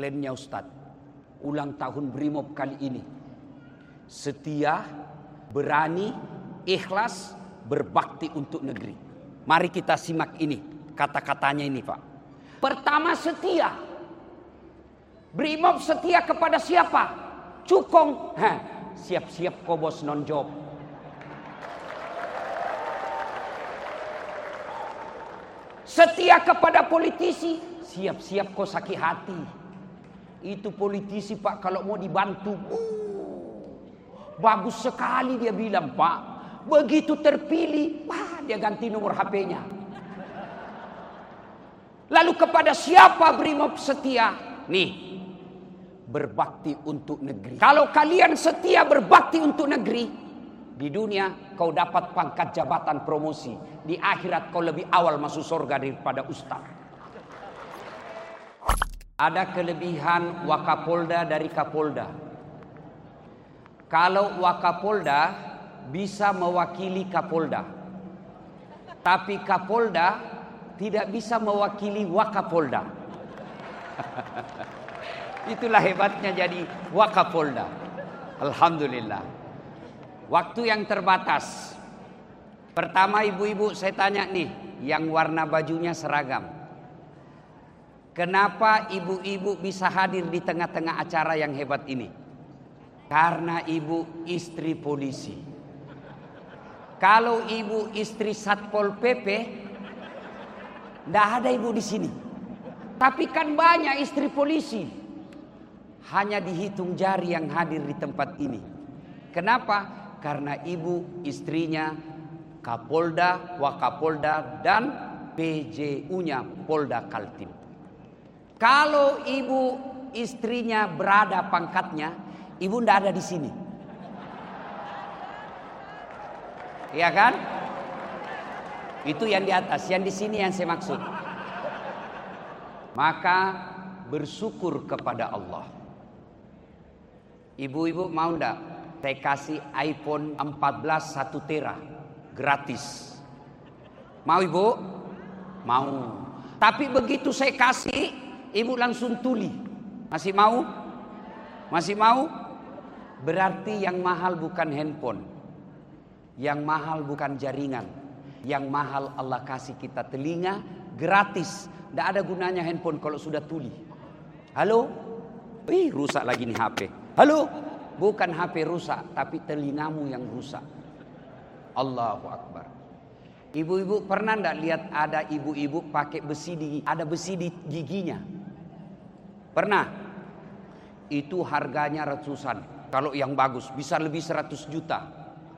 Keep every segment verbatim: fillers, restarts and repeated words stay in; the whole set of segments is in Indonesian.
tagline-nya Ustadz, ulang tahun Brimob kali ini. Setia, berani, ikhlas, berbakti untuk negeri. Mari kita simak ini, kata-katanya ini Pak. Pertama, setia. Brimob setia kepada siapa? Cukong. Hah, siap-siap kau bos non job. Setia kepada politisi, siap-siap kau sakit hati. Itu politisi Pak kalau mau dibantu, uh, bagus sekali dia bilang Pak. Begitu terpilih, wah dia ganti nomor H P-nya. Lalu kepada siapa Brimob setia? Nih, berbakti untuk negeri. Kalau kalian setia berbakti untuk negeri, di dunia kau dapat pangkat jabatan promosi. Di akhirat kau lebih awal masuk surga daripada ustaz. Ada kelebihan Wakapolda dari Kapolda. Kalau Wakapolda bisa mewakili Kapolda, tapi Kapolda tidak bisa mewakili Wakapolda. Itulah hebatnya jadi Wakapolda. Alhamdulillah. Waktu yang terbatas. Pertama ibu-ibu saya tanya nih, yang warna bajunya seragam. Kenapa ibu-ibu bisa hadir di tengah-tengah acara yang hebat ini? Karena ibu istri polisi. Kalau ibu istri Satpol P P, nggak ada ibu di sini. Tapi kan banyak istri polisi. Hanya dihitung jari yang hadir di tempat ini. Kenapa? Karena ibu istrinya Kapolda, Wakapolda, dan P J U-nya Polda Kaltim. Kalau ibu istrinya berada pangkatnya, ibu ndak ada di sini. Iya kan? Itu yang di atas, yang di sini yang saya maksud. Maka bersyukur kepada Allah. Ibu-ibu mau ndak saya kasih iPhone empat belas satu tera gratis? Mau ibu? Mau. Tapi begitu saya kasih, ibu langsung tuli. Masih mau? Masih mau? Berarti yang mahal bukan handphone. Yang mahal bukan jaringan. Yang mahal Allah kasih kita telinga gratis. Tidak ada gunanya handphone kalau sudah tuli. Halo? Ih, rusak lagi nih H P. Halo? Bukan H P rusak, tapi telingamu yang rusak. Allahu Akbar. Ibu-ibu pernah enggak lihat ada ibu-ibu pakai besi di ada besi di giginya? Pernah? Itu harganya ratusan. Kalau yang bagus bisa lebih seratus juta.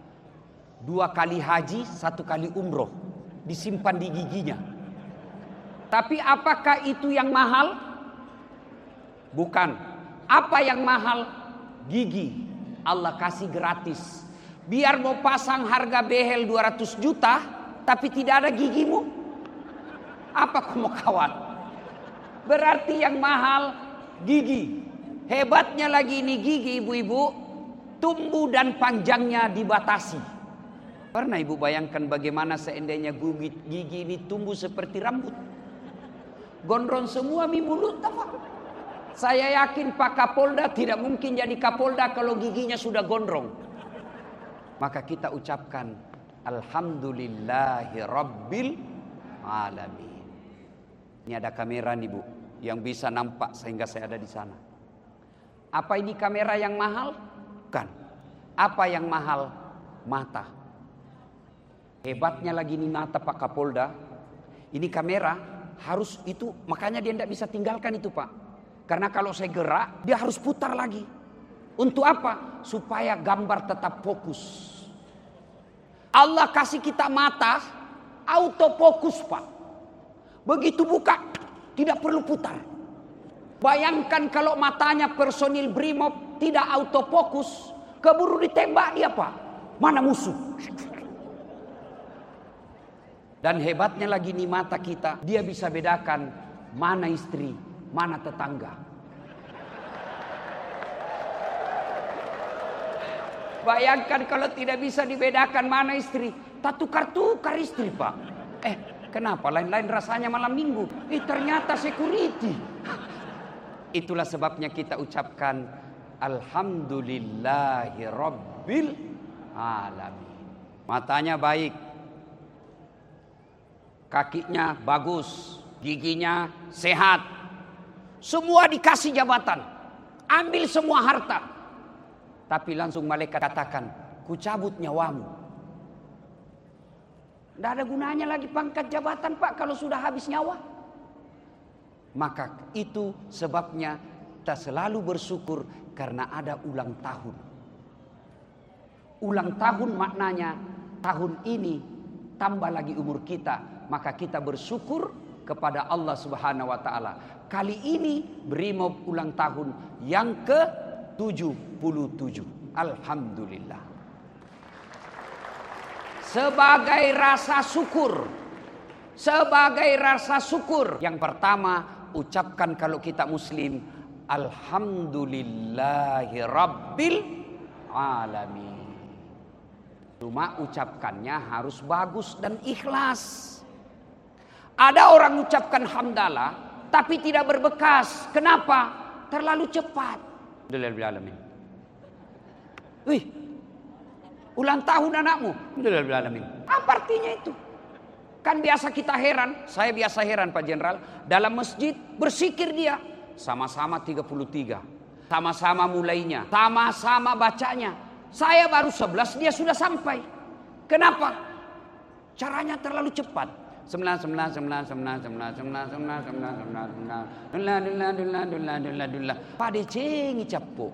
Dua kali haji, satu kali umroh, disimpan di giginya. Tapi apakah itu yang mahal? Bukan. Apa yang mahal? Gigi. Allah kasih gratis. Biar mau pasang harga behel dua ratus juta, tapi tidak ada gigimu. Apa kamu kawan? Berarti yang mahal gigi. Hebatnya lagi ini gigi ibu-ibu, tumbuh dan panjangnya dibatasi. Pernah ibu bayangkan bagaimana seandainya gigi, gigi ini tumbuh seperti rambut? Gondrong semua mi mulut apa? Saya yakin Pak Kapolda tidak mungkin jadi Kapolda kalau giginya sudah gondrong. Maka kita ucapkan Alhamdulillahi Rabbil Alamin. Ini ada kamera nih Bu, yang bisa nampak sehingga saya ada di sana. Apa ini kamera yang mahal? Bukan. Apa yang mahal? Mata. Hebatnya lagi nih mata Pak Kapolda. Ini kamera harus itu, makanya dia tidak bisa tinggalkan itu Pak. Karena kalau saya gerak, dia harus putar lagi. Untuk apa? Supaya gambar tetap fokus. Allah kasih kita mata, autofokus Pak. Begitu buka, tidak perlu putar. Bayangkan kalau matanya personil Brimob tidak autofokus, keburu ditembak dia Pak. Mana musuh? Dan hebatnya lagi nih mata kita, dia bisa bedakan mana istri, mana tetangga. Bayangkan kalau tidak bisa dibedakan mana istri, tak tukar-tukar istri Pak. Eh, kenapa lain-lain rasanya malam minggu? Eh, ternyata security. Itulah sebabnya kita ucapkan Alhamdulillahi Rabbil Alamin. Matanya baik, kakinya bagus, giginya sehat, semua dikasih jabatan, ambil semua harta. Tapi langsung malaikat katakan, ku cabut nyawamu. Tidak ada gunanya lagi pangkat jabatan Pak kalau sudah habis nyawa. Maka itu sebabnya kita selalu bersyukur karena ada ulang tahun. Ulang tahun maknanya tahun ini tambah lagi umur kita. Maka kita bersyukur kepada Allah Subhanahu wa taala. Kali ini Brimob ulang tahun yang ke tujuh puluh tujuh. Alhamdulillah. Sebagai rasa syukur. Sebagai rasa syukur. Yang pertama, ucapkan kalau kita muslim, Alhamdulillahi Rabbil Alamin. Cuma ucapkannya harus bagus dan ikhlas. Ada orang ucapkan hamdalah tapi tidak berbekas. Kenapa? Terlalu cepat. Alhamdulillah alamin. Wih, ulang tahun anakmu. Alhamdulillah alamin. Apa artinya itu? Kan biasa kita heran, saya biasa heran Pak Jenderal, dalam masjid bersikir dia. Sama-sama tiga puluh tiga. Sama-sama mulainya, sama-sama bacanya. Saya baru sebelas, dia sudah sampai. Kenapa? Caranya terlalu cepat. Sembilan, sembilan, sembilan, sembilan, sembilan, sembilan, sembilan, sembilan, sembilan, sembilan, dullah, dullah, dullah, dullah, dullah, dullah. Pada cengi capo.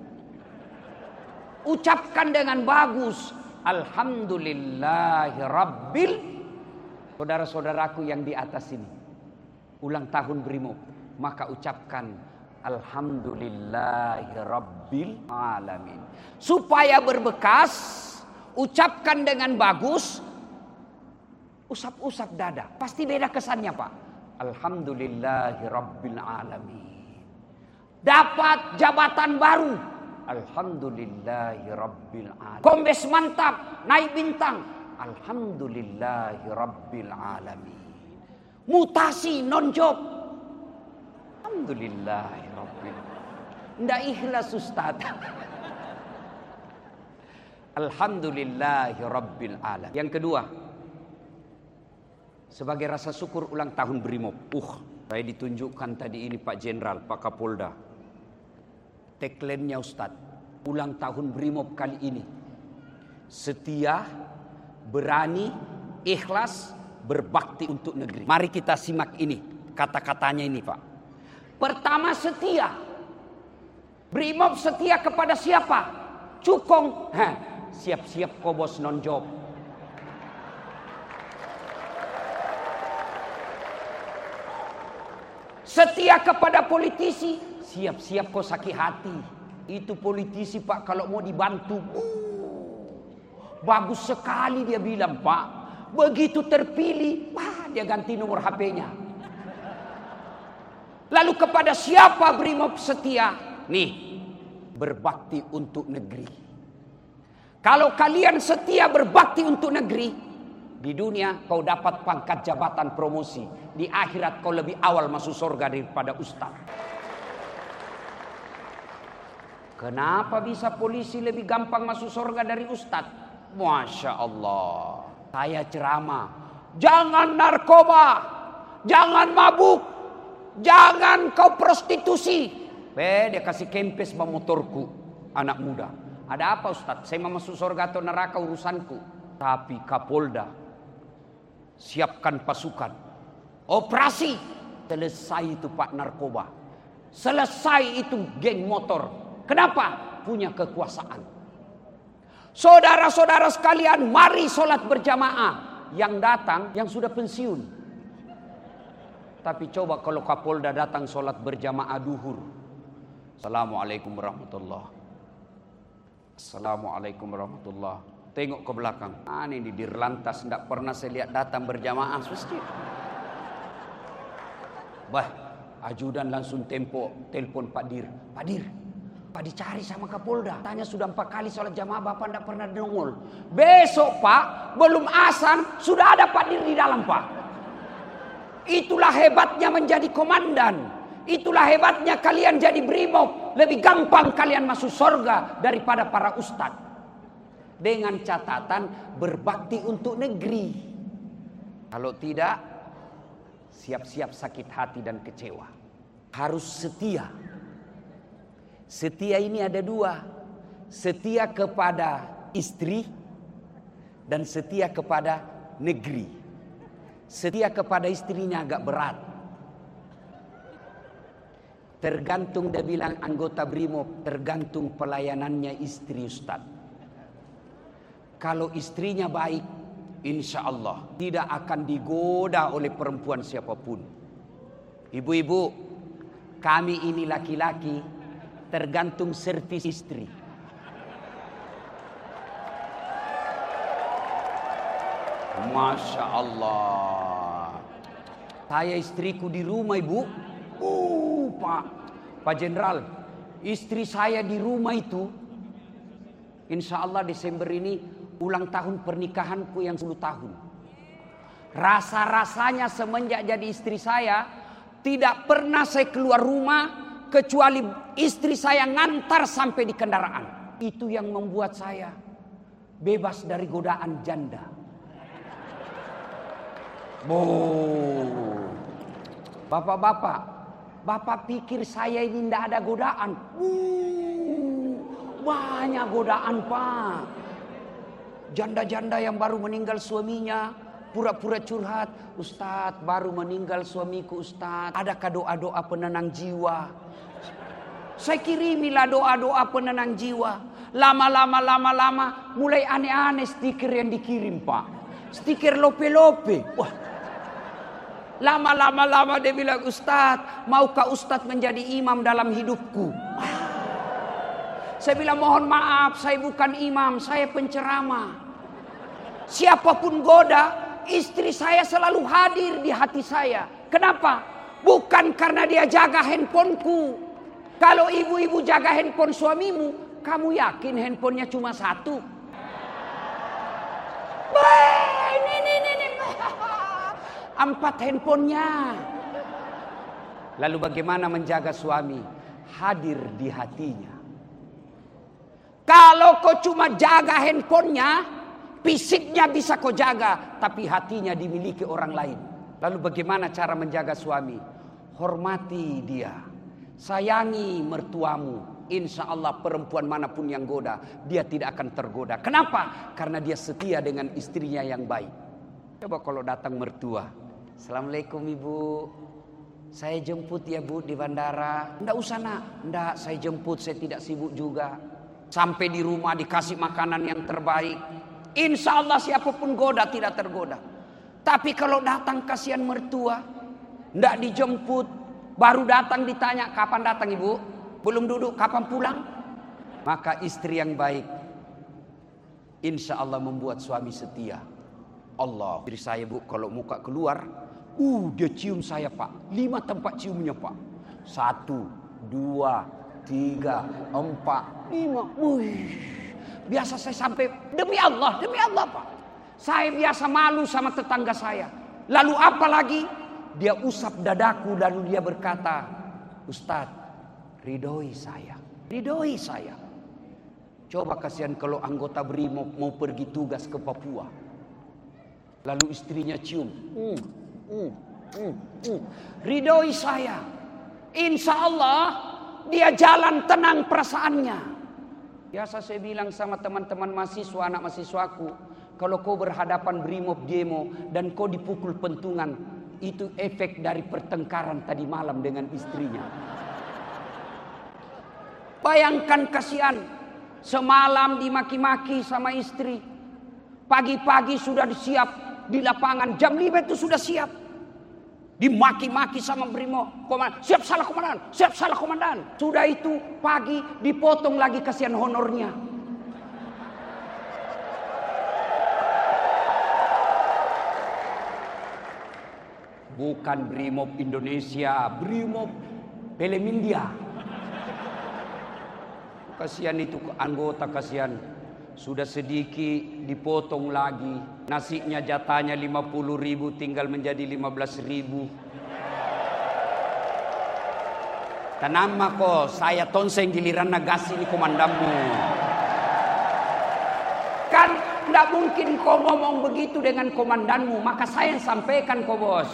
Ucapkan dengan bagus. Alhamdulillahi Rabbil. Saudara-saudaraku yang di atas ini, ulang tahun Brimob, maka ucapkan Alhamdulillahi Rabbil Alamin. Supaya berbekas, ucapkan dengan bagus. Usap-usap dada, pasti beda kesannya Pak. Alhamdulillahi Rabbil Alamin. Dapat jabatan baru. Alhamdulillahi Rabbil Alamin. Kombes mantap, naik bintang. Alhamdulillahi Rabbil Alamin. Mutasi non job. Alhamdulillahi Rabbil Alamin. Nggak ikhlas Ustaz. Alhamdulillahi Rabbil Alamin. Yang kedua, sebagai rasa syukur ulang tahun Brimob. Uh, saya ditunjukkan tadi ini Pak Jenderal, Pak Kapolda. Tagline-nya Ustaz, ulang tahun Brimob kali ini. Setia, berani, ikhlas, berbakti untuk negeri. Mari kita simak ini, kata-katanya ini Pak. Pertama, setia. Brimob setia kepada siapa? Cukong. Hah, siap-siap kau bos non job. Setia kepada politisi, siap-siap kau sakit hati. Itu politisi Pak kalau mau dibantu. Uh, bagus sekali dia bilang Pak. Begitu terpilih, wah, dia ganti nomor H P-nya. Lalu kepada siapa Brimob setia? Nih, berbakti untuk negeri. Kalau kalian setia berbakti untuk negeri, di dunia kau dapat pangkat jabatan promosi. Di akhirat kau lebih awal masuk surga daripada ustaz. Kenapa bisa polisi lebih gampang masuk surga dari ustaz? Masya Allah. Saya ceramah. Jangan narkoba. Jangan mabuk. Jangan kau prostitusi. Be, dia kasih kempes bawa motorku. Anak muda. Ada apa ustaz? Saya mau masuk surga atau neraka urusanku. Tapi Kapolda, siapkan pasukan. Operasi. Selesai itu Pak narkoba. Selesai itu geng motor. Kenapa? Punya kekuasaan. Saudara-saudara sekalian, mari sholat berjamaah. Yang datang, yang sudah pensiun. Tapi coba kalau Kapolda datang sholat berjamaah duhur. Assalamualaikum warahmatullahi. Assalamualaikum warahmatullahi. Tengok ke belakang. Ah, ini di Dirlantas tidak pernah saya lihat datang berjamaah masjid. Bah, ajudan langsung tempo telepon Pak Dir. Pak Dir, Pak dicari sama Kapolda. Tanya sudah empat kali sholat jamaah Bapak tidak pernah nongol. Besok Pak, belum azan sudah ada Pak Dir di dalam Pak. Itulah hebatnya menjadi komandan. Itulah hebatnya kalian jadi brimob. Lebih gampang kalian masuk surga daripada para ustadz. Dengan catatan berbakti untuk negeri. Kalau tidak, siap-siap sakit hati dan kecewa. Harus setia. Setia ini ada dua. Setia kepada istri dan setia kepada negeri. Setia kepada istrinya agak berat. Tergantung, dia bilang anggota brimob, tergantung pelayanannya istri Ustaz. Kalau istrinya baik, insya Allah tidak akan digoda oleh perempuan siapapun. Ibu-ibu, kami ini laki-laki tergantung servis istri. Masya Allah. Saya istriku di rumah, ibu. Uh, Pak, Pak Jenderal, istri saya di rumah itu, insya Allah Desember ini ulang tahun pernikahanku yang sepuluh tahun. Rasa-rasanya semenjak jadi istri saya, tidak pernah saya keluar rumah kecuali istri saya ngantar sampai di kendaraan. Itu yang membuat saya bebas dari godaan janda. Oh, bapak-bapak, bapak pikir saya ini tidak ada godaan? Uh, banyak godaan, Pak. Janda-janda yang baru meninggal suaminya pura-pura curhat, Ustadz baru meninggal suamiku Ustadz, adakah doa-doa penenang jiwa? Saya kirimilah doa-doa penenang jiwa. Lama-lama lama-lama mulai aneh-aneh stiker yang dikirim, Pak. Stiker lope-lope. Wah. Lama-lama lama dia bilang, Ustadz, maukah Ustadz menjadi imam dalam hidupku? Saya bilang, mohon maaf, saya bukan imam, saya penceramah. Siapapun goda, istri saya selalu hadir di hati saya. Kenapa? Bukan karena dia jaga handphoneku. Kalau ibu-ibu jaga handphone suamimu, kamu yakin handphonenya cuma satu? Ini, ini, ini. Empat handphonenya. Lalu bagaimana menjaga suami? Hadir di hatinya. Kalau kau cuma jaga handphonenya, fisiknya bisa kau jaga, tapi hatinya dimiliki orang lain. Lalu bagaimana cara menjaga suami? Hormati dia, sayangi mertuamu. Insya Allah perempuan manapun yang goda, dia tidak akan tergoda. Kenapa? Karena dia setia dengan istrinya yang baik. Coba kalau datang mertua, Assalamualaikum ibu, saya jemput ya bu di bandara. Nggak usah nak, nggak saya jemput, saya tidak sibuk juga. Sampai di rumah dikasih makanan yang terbaik. Insya Allah siapapun goda tidak tergoda. Tapi kalau datang kasihan mertua, nggak dijemput, baru datang ditanya kapan datang ibu, belum duduk kapan pulang. Maka istri yang baik, insya Allah membuat suami setia. Allah, istri saya bu kalau muka keluar, uh dia cium saya pak, lima tempat ciumnya pak, satu, dua, tiga, empat, lima. Wih, biasa saya sampai demi Allah, demi Allah pak. Saya biasa malu sama tetangga saya. Lalu apa lagi? Dia usap dadaku lalu dia berkata, Ustadz, ridhoi saya, ridhoi saya. Coba kasihan kalau anggota brimob mau pergi tugas ke Papua, lalu istrinya cium, mm, mm, mm, mm. ridhoi saya. Insya Allah dia jalan tenang perasaannya. Biasa saya bilang sama teman-teman mahasiswa, anak mahasiswaku, kalau kau berhadapan brimob demo dan kau dipukul pentungan, itu efek dari pertengkaran tadi malam dengan istrinya. Bayangkan kasihan, semalam dimaki-maki sama istri, pagi-pagi sudah siap di lapangan, jam lima itu sudah siap. Dimaki-maki sama brimob, komandan, siap salah komandan, siap salah komandan. Sudah itu pagi dipotong lagi kasihan honornya. Bukan brimob Indonesia, brimob film India. Kasihan itu anggota, kasihan. Sudah sedikit dipotong lagi. Nasinya jatahnya lima puluh ribu tinggal menjadi lima belas ribu. Tenang mako, saya tonseng giliran nagasi ni komandanmu. Kan tidak mungkin kau ngomong begitu dengan komandanmu, maka saya yang sampaikan kau bos.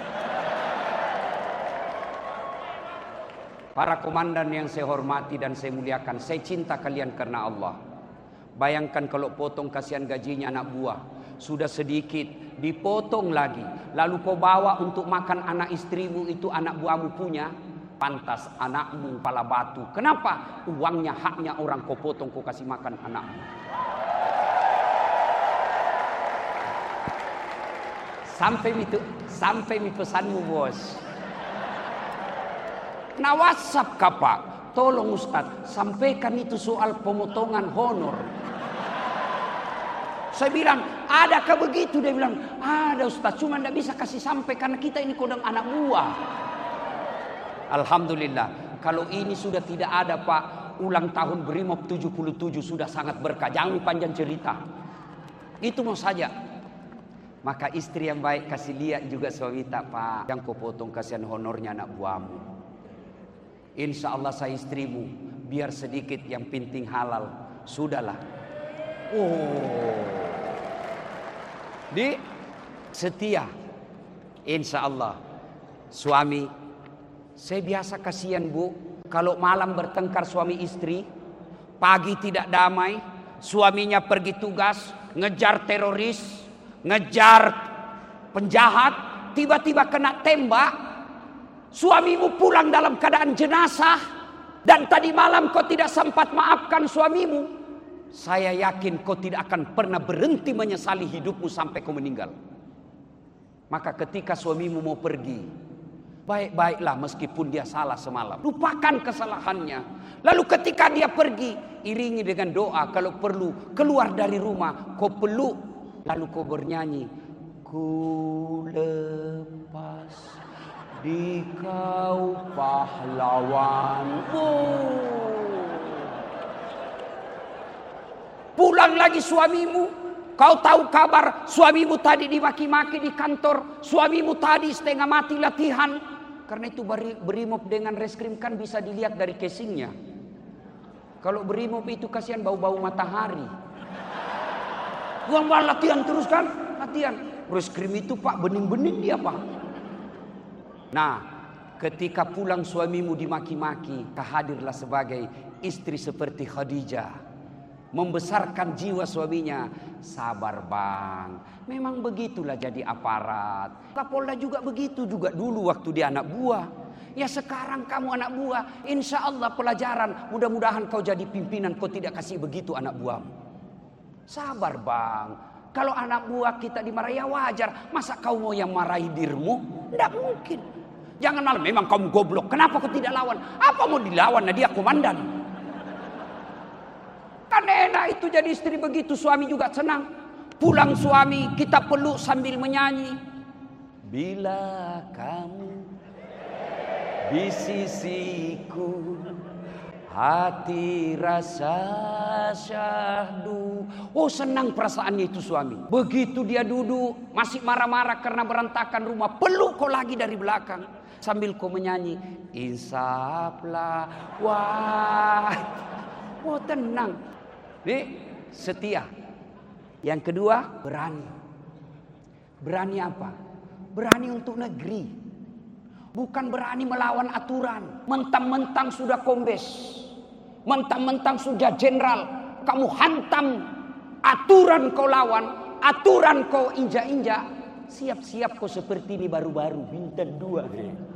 Para komandan yang saya hormati dan saya muliakan, saya cinta kalian karena Allah. Bayangkan kalau potong kasihan gajinya anak buah, sudah sedikit dipotong lagi, lalu kau bawa untuk makan anak istrimu, itu anak buahmu punya. Pantas anakmu kepala batu. Kenapa? Uangnya, haknya orang kau potong, kau kasih makan anakmu. Sampai itu, sampai mi pesanmu bos. Nah WhatsApp kapak, tolong Ustadz sampaikan itu soal pemotongan honor. Saya bilang, adakah begitu? Dia bilang, ada Ustadz, cuma tidak bisa kasih sampai karena kita ini kodang anak buah. Alhamdulillah, kalau ini sudah tidak ada Pak, ulang tahun Brimob tujuh puluh tujuh sudah sangat berkah. Jangan panjang cerita. Itu mau saja. Maka istri yang baik kasih lihat juga suami tak Pak. Yang kau potong kasihan honornya anak buahmu. Insya Allah saya istrimu, biar sedikit yang penting halal. Sudahlah. Oh. Di setia. Insya Allah. Suami. Saya biasa kasihan bu, kalau malam bertengkar suami istri, pagi tidak damai, suaminya pergi tugas, ngejar teroris, ngejar penjahat, tiba-tiba kena tembak, suamimu pulang dalam keadaan jenazah, dan tadi malam kau tidak sempat maafkan suamimu. Saya yakin kau tidak akan pernah berhenti menyesali hidupmu sampai kau meninggal. Maka ketika suamimu mau pergi, baik-baiklah meskipun dia salah semalam. Lupakan kesalahannya. Lalu ketika dia pergi, iringi dengan doa. Kalau perlu, keluar dari rumah, kau peluk. Lalu kau bernyanyi. Ku lepas di kau pahlawanku. Pulang lagi suamimu. Kau tahu kabar suamimu tadi dimaki-maki di kantor. Suamimu tadi setengah mati latihan. Karena itu Brimob dengan reskrim kan bisa dilihat dari casingnya. Kalau Brimob itu kasihan bau-bau matahari. Buang buang latihan terus kan? Latihan. Reskrim itu Pak bening-bening dia Pak. Nah, ketika pulang suamimu dimaki-maki, hadirlah sebagai istri seperti Khadijah. Membesarkan jiwa suaminya. Sabar bang, memang begitulah jadi aparat. Kapolda juga begitu juga dulu waktu dia anak buah. Ya sekarang kamu anak buah, insya Allah pelajaran. Mudah-mudahan kau jadi pimpinan, kau tidak kasih begitu anak buahmu. Sabar bang, kalau anak buah kita dimarahi ya wajar. Masa kau mau yang marahi dirimu? Tidak mungkin. Jangan malah memang kamu goblok, kenapa kau tidak lawan? Apa mau dilawan? Nah dia komandan. Kan enak itu jadi istri begitu, suami juga senang. Pulang suami, kita peluk sambil menyanyi. Bila kamu di sisiku, hati rasa syahdu. Oh senang perasaannya itu suami. Begitu dia duduk, masih marah-marah karena berantakan rumah. Peluk kau lagi dari belakang. Sambil kau menyanyi. Insaplah wah. Oh tenang. Ini setia. Yang kedua, berani. Berani apa? Berani untuk negeri. Bukan berani melawan aturan. Mentang-mentang sudah kombes. Mentang-mentang sudah jenderal. Kamu hantam aturan kau lawan. Aturan kau injak-injak. Siap-siap kau seperti ini baru-baru. Bintang dua.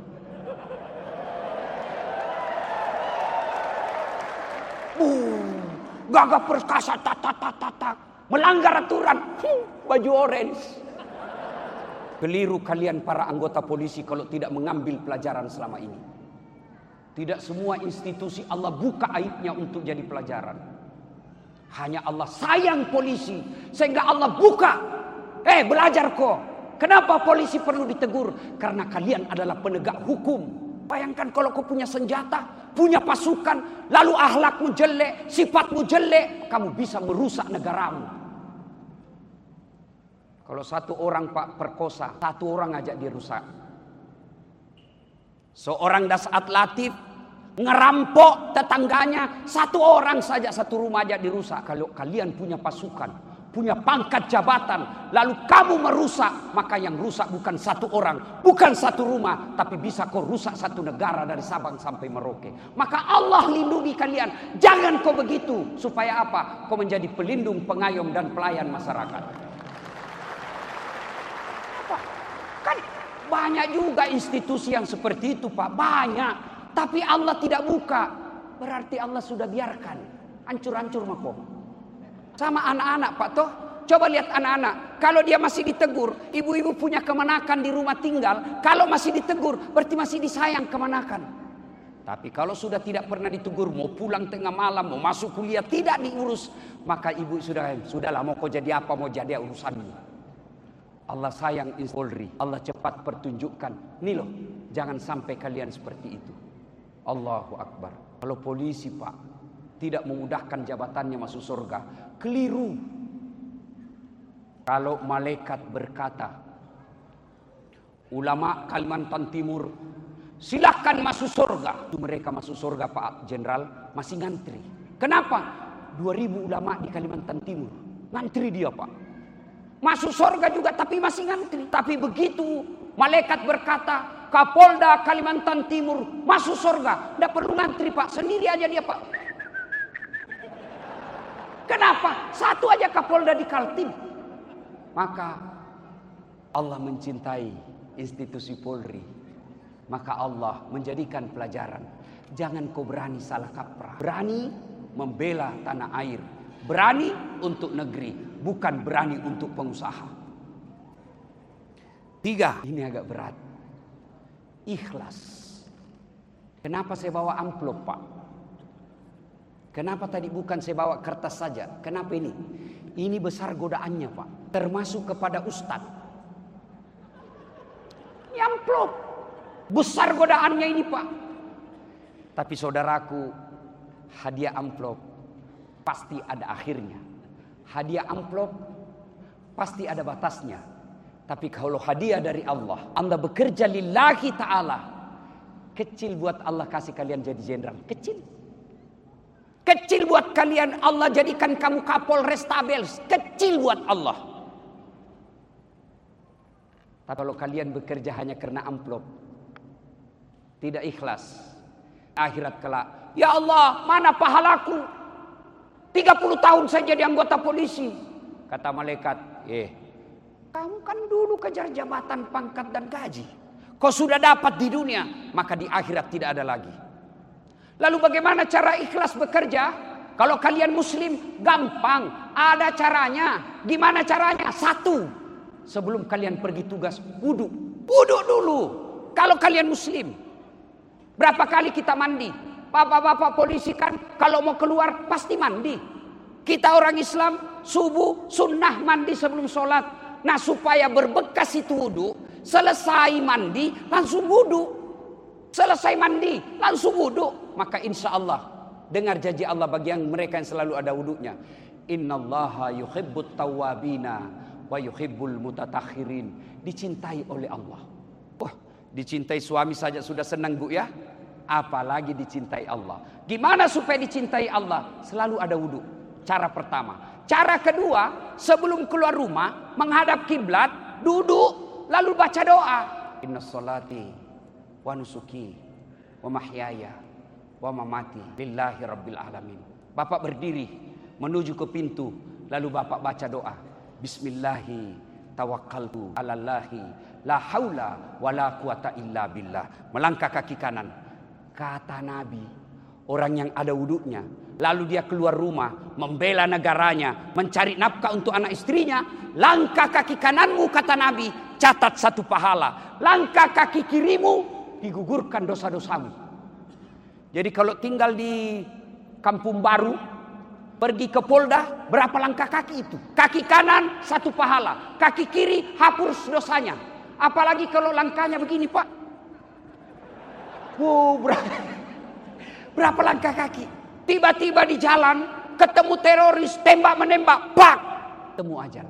Uh. Gagah perkasa, tak, tak, tak, tak, tak. Melanggar aturan, hmm, baju orange. Keliru kalian para anggota polisi kalau tidak mengambil pelajaran selama ini. Tidak semua institusi Allah buka aibnya untuk jadi pelajaran. Hanya Allah sayang polisi, sehingga Allah buka. Eh belajar kok. Kenapa polisi perlu ditegur? Karena kalian adalah penegak hukum. Bayangkan kalau kau punya senjata, punya pasukan, lalu akhlakmu jelek, sifatmu jelek, kamu bisa merusak negaramu. Kalau satu orang Pak perkosa, satu orang aja dia rusak. Seorang Dasat Latif ngerampok tetangganya, satu orang saja, satu rumah aja dirusak. Kalau kalian punya pasukan, punya pangkat jabatan, lalu kamu merusak, maka yang rusak bukan satu orang, bukan satu rumah, tapi bisa kau rusak satu negara dari Sabang sampai Merauke. Maka Allah lindungi kalian. Jangan kau begitu. Supaya apa? Kau menjadi pelindung, pengayom dan pelayan masyarakat. Apa? Kan banyak juga institusi yang seperti itu, Pak. Banyak. Tapi Allah tidak buka. Berarti Allah sudah biarkan. Hancur-hancur mako. Sama anak-anak, Pak, toh. Coba lihat anak-anak. Kalau dia masih ditegur, ibu-ibu punya kemenakan di rumah tinggal. Kalau masih ditegur, berarti masih disayang kemenakan. Tapi kalau sudah tidak pernah ditegur, mau pulang tengah malam, mau masuk kuliah, tidak diurus, maka ibu sudah, sudahlah, mau kau jadi apa, mau jadi urusanmu. Allah sayang Polri. Allah cepat pertunjukkan. Nih loh, jangan sampai kalian seperti itu. Allahu Akbar. Kalau polisi, Pak, tidak memudahkan jabatannya masuk surga, keliru. Kalau malaikat berkata, ulama Kalimantan Timur silakan masuk surga, itu mereka masuk surga, Pak Jenderal, masih ngantri. Kenapa? dua ribu ulama di Kalimantan Timur ngantri dia, Pak. Masuk surga juga tapi masih ngantri. Tapi begitu malaikat berkata, Kapolda Kalimantan Timur masuk surga, tidak perlu ngantri, Pak, sendiri aja dia, Pak. Kenapa? Satu aja Kapolda di Kaltim. Maka Allah mencintai institusi Polri. Maka Allah menjadikan pelajaran. Jangan kau berani salah kaprah. Berani membela tanah air. Berani untuk negeri. Bukan berani untuk pengusaha. Tiga, ini agak berat. Ikhlas. Kenapa saya bawa amplop, Pak? Kenapa tadi bukan saya bawa kertas saja? Kenapa ini? Ini besar godaannya, Pak. Termasuk kepada ustadz. Ini amplop. Besar godaannya ini, Pak. Tapi saudaraku, hadiah amplop pasti ada akhirnya. Hadiah amplop pasti ada batasnya. Tapi kalau hadiah dari Allah, Anda bekerja lillahi ta'ala, kecil buat Allah kasih kalian jadi jenderal. Kecil. Kecil buat kalian Allah jadikan kamu Kapolres Tabel. Kecil buat Allah. Tapi kalau kalian bekerja hanya karena amplop, tidak ikhlas, akhirat kelak, ya Allah, mana pahalaku? tiga puluh tahun saya jadi anggota polisi. Kata malaikat, eh, kamu kan dulu kejar jabatan, pangkat dan gaji. Kau sudah dapat di dunia, maka di akhirat tidak ada lagi. Lalu bagaimana cara ikhlas bekerja? Kalau kalian muslim, gampang. Ada caranya. Gimana caranya? Satu, sebelum kalian pergi tugas, wudu. Wudu dulu. Kalau kalian muslim. Berapa kali kita mandi? Bapak-bapak polisi kan kalau mau keluar pasti mandi. Kita orang Islam, subuh, sunnah mandi sebelum sholat. Nah, supaya berbekas itu wudu, selesai mandi, langsung wudu. Selesai mandi, langsung wudu. Maka insya Allah, dengar janji Allah bagi yang mereka yang selalu ada wudunya. Innallaha yuhibbut tawwabina wa yuhibbul mutatahhirin. Dicintai oleh Allah. Wah, dicintai suami saja sudah senang, Bu, ya. Apalagi dicintai Allah. Gimana supaya dicintai Allah? Selalu ada wudu. Cara pertama. Cara kedua, sebelum keluar rumah, menghadap kiblat, duduk, lalu baca doa. Inna sholati wa nusuki wa mahyaya wa mamati lillahi rabbil alamin. Bapak berdiri menuju ke pintu, lalu Bapak baca doa. Bismillahi tawakkaltu alallahi la haula wala quwata illa billah. Melangkah kaki kanan. Kata Nabi, orang yang ada wudunya, lalu dia keluar rumah, membela negaranya, mencari nafkah untuk anak istrinya, langkah kaki kananmu, kata Nabi, catat satu pahala. Langkah kaki kirimu, digugurkan dosa-dosamu. Jadi kalau tinggal di Kampung Baru, pergi ke Polda, berapa langkah kaki itu? Kaki kanan satu pahala, kaki kiri hapus dosanya. Apalagi kalau langkahnya begini, Pak. Wow, berapa, berapa langkah kaki? Tiba-tiba di jalan ketemu teroris, tembak menembak, pak, ketemu ajal.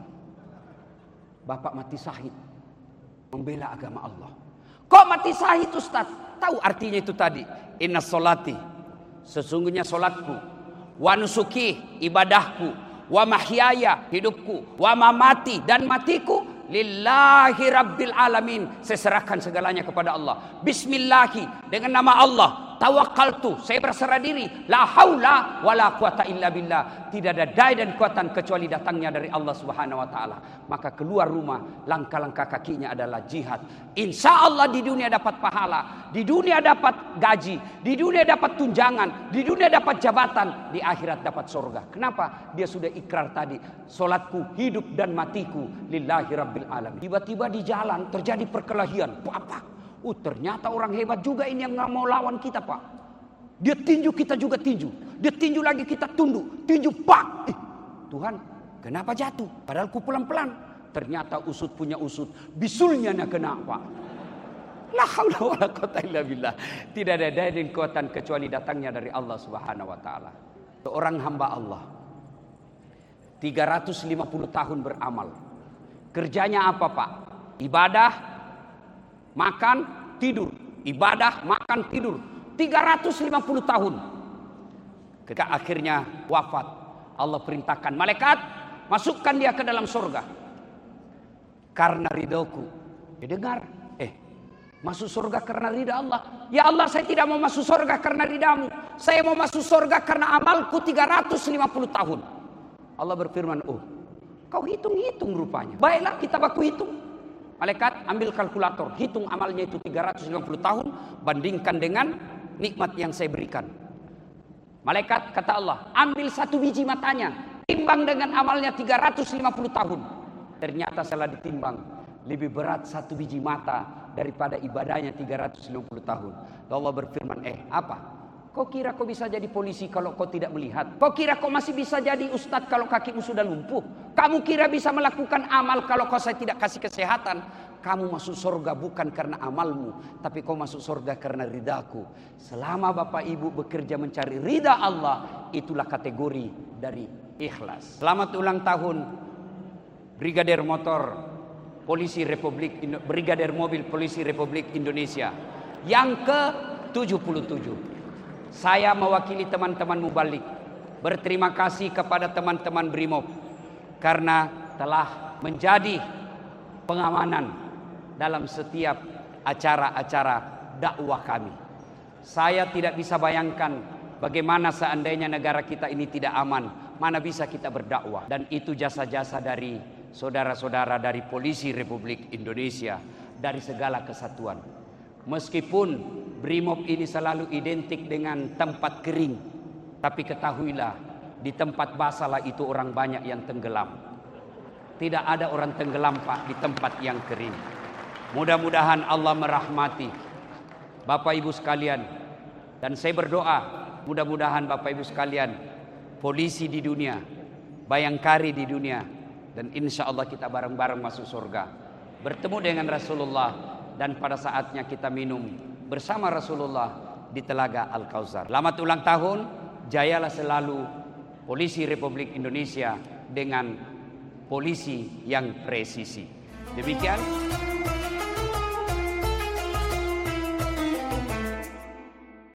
Bapak mati syahid membela agama Allah. Kok mati syahid, Ustaz? tahu artinya itu tadi. Inna solati, sesungguhnya solatku, wa nusuki, ibadahku, wa mahyaya, hidupku, wa mamati, dan matiku, lillahi rabbil alamin. Saya serahkan segalanya kepada Allah. Bismillahi, dengan nama Allah. Tawakkaltu, saya berserah diri. La haula wala quwata illa billah. Tidak ada daya dan kekuatan kecuali datangnya dari Allah Subhanahu wa taala. Maka keluar rumah, langkah-langkah kakinya adalah jihad. Insya Allah di dunia dapat pahala, di dunia dapat gaji, di dunia dapat tunjangan, di dunia dapat jabatan, di akhirat dapat surga. Kenapa? Dia sudah ikrar tadi, solatku, hidup dan matiku lillahi rabbil alamin. Tiba-tiba di jalan terjadi perkelahian. Apa? Oh, ternyata orang hebat juga ini yang nggak mau lawan kita, Pak. Dia tinju, kita juga tinju. Dia tinju lagi, kita tunduk. Tinju, pak. Eh, Tuhan, kenapa jatuh? Padahal ku pelan-pelan. Ternyata usut punya usut. Bisulnya nak kena, Pak. La haula wala quwata illa billah. Tidak ada daya dan kekuatan kecuali datangnya dari Allah Subhanahu wa taala. Seorang hamba Allah tiga ratus lima puluh tahun beramal. Kerjanya apa, Pak? Ibadah, makan, tidur. Ibadah, makan, tidur. tiga ratus lima puluh tahun. Ketika akhirnya wafat, Allah perintahkan malaikat, masukkan dia ke dalam surga. Karena ridhoku. Dia dengar, eh, masuk surga karena ridha Allah. Ya Allah, saya tidak mau masuk surga karena ridhamu. Saya mau masuk surga karena amalku tiga ratus lima puluh tahun. Allah berfirman, oh, kau hitung-hitung rupanya. Baiklah, kita baku hitung. Malaikat ambil kalkulator, hitung amalnya itu tiga ratus lima puluh tahun, bandingkan dengan nikmat yang saya berikan. Malaikat kata Allah, ambil satu biji matanya, timbang dengan amalnya tiga ratus lima puluh tahun. Ternyata salah ditimbang, lebih berat satu biji mata daripada ibadahnya tiga ratus lima puluh tahun. Allah berfirman, eh apa? Kau kira kau bisa jadi polisi kalau kau tidak melihat? Kau kira kau masih bisa jadi ustadz kalau kakimu sudah lumpuh? Kamu kira bisa melakukan amal kalau kau saya tidak kasih kesehatan? Kamu masuk surga bukan karena amalmu, tapi kau masuk surga karena ridaku. Selama Bapak Ibu bekerja mencari ridha Allah, itulah kategori dari ikhlas. Selamat ulang tahun Brigadir Motor Polisi Republik Indo- Brigadir Mobil Polisi Republik Indonesia yang ke tujuh puluh tujuh. Saya mewakili teman-teman Mubalik berterima kasih kepada teman-teman Brimob karena telah menjadi pengamanan dalam setiap acara-acara dakwah kami. Saya tidak bisa bayangkan bagaimana seandainya negara kita ini tidak aman, mana bisa kita berdakwah. Dan itu jasa-jasa dari saudara-saudara dari Polisi Republik Indonesia, dari segala kesatuan. Meskipun Brimob ini selalu identik dengan tempat kering, tapi ketahuilah di tempat basah lah itu orang banyak yang tenggelam. Tidak ada orang tenggelam, Pak, di tempat yang kering. Mudah-mudahan Allah merahmati Bapak Ibu sekalian. Dan saya berdoa, mudah-mudahan Bapak Ibu sekalian, polisi di dunia, bayangkari di dunia, dan insya Allah kita bareng-bareng masuk surga, bertemu dengan Rasulullah. Dan pada saatnya kita minum bersama Rasulullah di Telaga Al-Kautsar. Selamat ulang tahun, jayalah selalu Polisi Republik Indonesia dengan polisi yang presisi. Demikian.